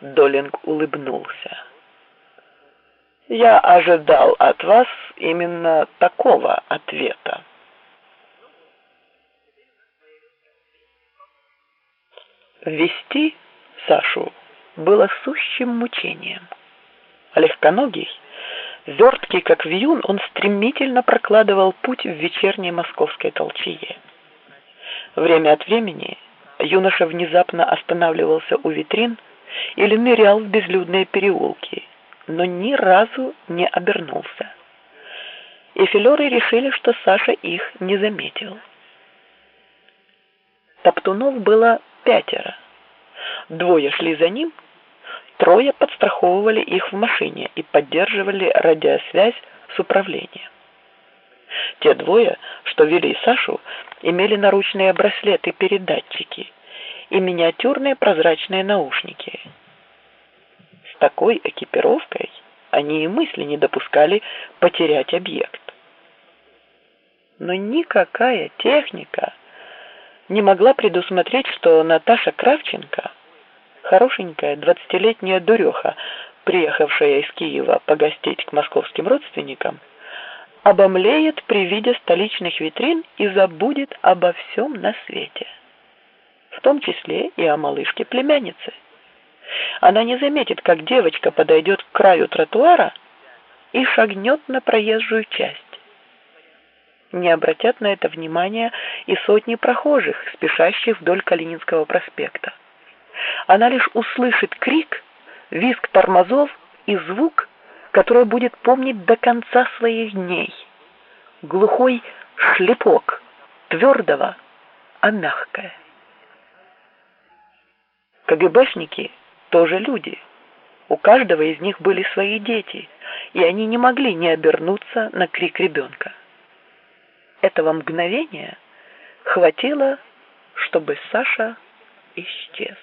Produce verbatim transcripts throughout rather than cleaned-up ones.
Долинг улыбнулся. Я ожидал от вас именно такого ответа. Вести Сашу было сущим мучением. Легконогий, верткий как вьюн, он стремительно прокладывал путь в вечерней московской толчее. Время от времени юноша внезапно останавливался у витрин или нырял в безлюдные переулки, но ни разу не обернулся. И филеры решили, что Саша их не заметил. Топтунов было пятеро. Двое шли за ним, трое подстраховывали их в машине и поддерживали радиосвязь с управлением. Те двое, что вели Сашу, имели наручные браслеты-передатчики и миниатюрные прозрачные наушники. С такой экипировкой они и мысли не допускали потерять объект. Но никакая техника не могла предусмотреть, что Наташа Кравченко, хорошенькая двадцатилетняя дуреха, приехавшая из Киева погостить к московским родственникам, обомлеет при виде столичных витрин и забудет обо всем на свете, в том числе и о малышке-племяннице. Она не заметит, как девочка подойдет к краю тротуара и шагнет на проезжую часть. Не обратят на это внимания и сотни прохожих, спешащих вдоль Калининского проспекта. Она лишь услышит крик, визг тормозов и звук, который будет помнить до конца своих дней. Глухой шлепок, твердого, а мягкое. КГБшники тоже люди. У каждого из них были свои дети, и они не могли не обернуться на крик ребенка. Этого мгновения хватило, чтобы Саша исчез.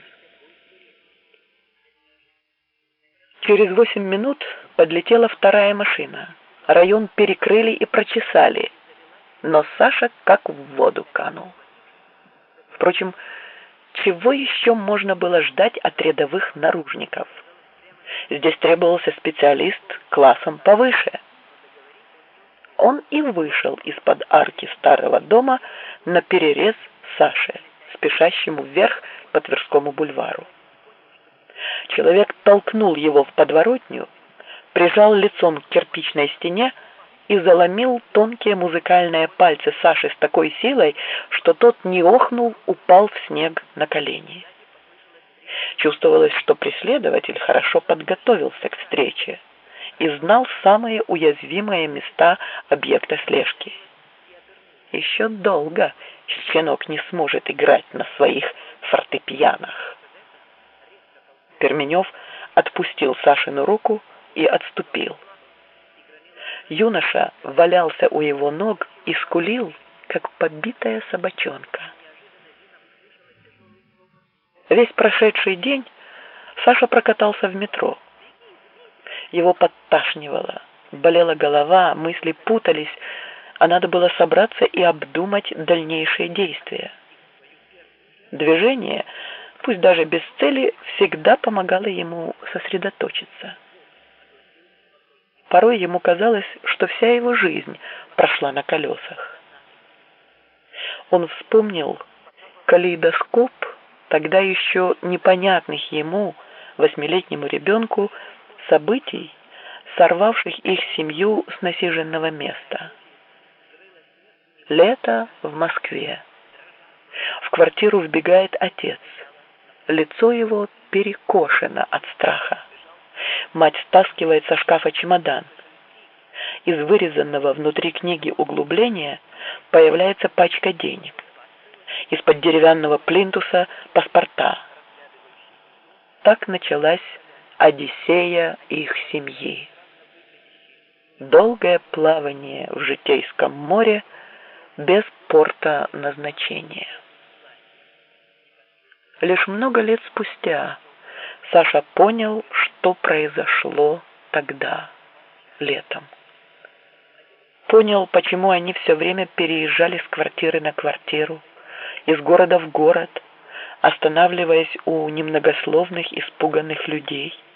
Через восемь минут подлетела вторая машина. Район перекрыли и прочесали, но Саша как в воду канул. Впрочем, чего еще можно было ждать от рядовых наружников? Здесь требовался специалист классом повыше. Он и вышел из-под арки старого дома на перерез Саше, спешащему вверх по Тверскому бульвару. Человек толкнул его в подворотню, прижал лицом к кирпичной стене и заломил тонкие музыкальные пальцы Саши с такой силой, что тот, не охнул, упал в снег на колени. Чувствовалось, что преследователь хорошо подготовился к встрече и знал самые уязвимые места объекта слежки. Еще долго щенок не сможет играть на своих фортепианах. Перменев отпустил Сашину руку и отступил. Юноша валялся у его ног и скулил, как побитая собачонка. Весь прошедший день Саша прокатался в метро. Его подташнивало, болела голова, мысли путались, а надо было собраться и обдумать дальнейшие действия. Движение, пусть даже без цели, всегда помогало ему сосредоточиться. Порой ему казалось, что вся его жизнь прошла на колесах. Он вспомнил калейдоскоп тогда еще непонятных ему, восьмилетнему ребенку, событий, сорвавших их семью с насиженного места. Лето в Москве. В квартиру вбегает отец. Лицо его перекошено от страха. Мать стаскивает со шкафа чемодан. Из вырезанного внутри книги углубления появляется пачка денег. Из-под деревянного плинтуса паспорта. Так началась Одиссея их семьи. Долгое плавание в житейском море без порта назначения. Лишь много лет спустя Саша понял, что произошло тогда, летом. Понял, почему они все время переезжали с квартиры на квартиру, из города в город, останавливаясь у немногословных испуганных людей.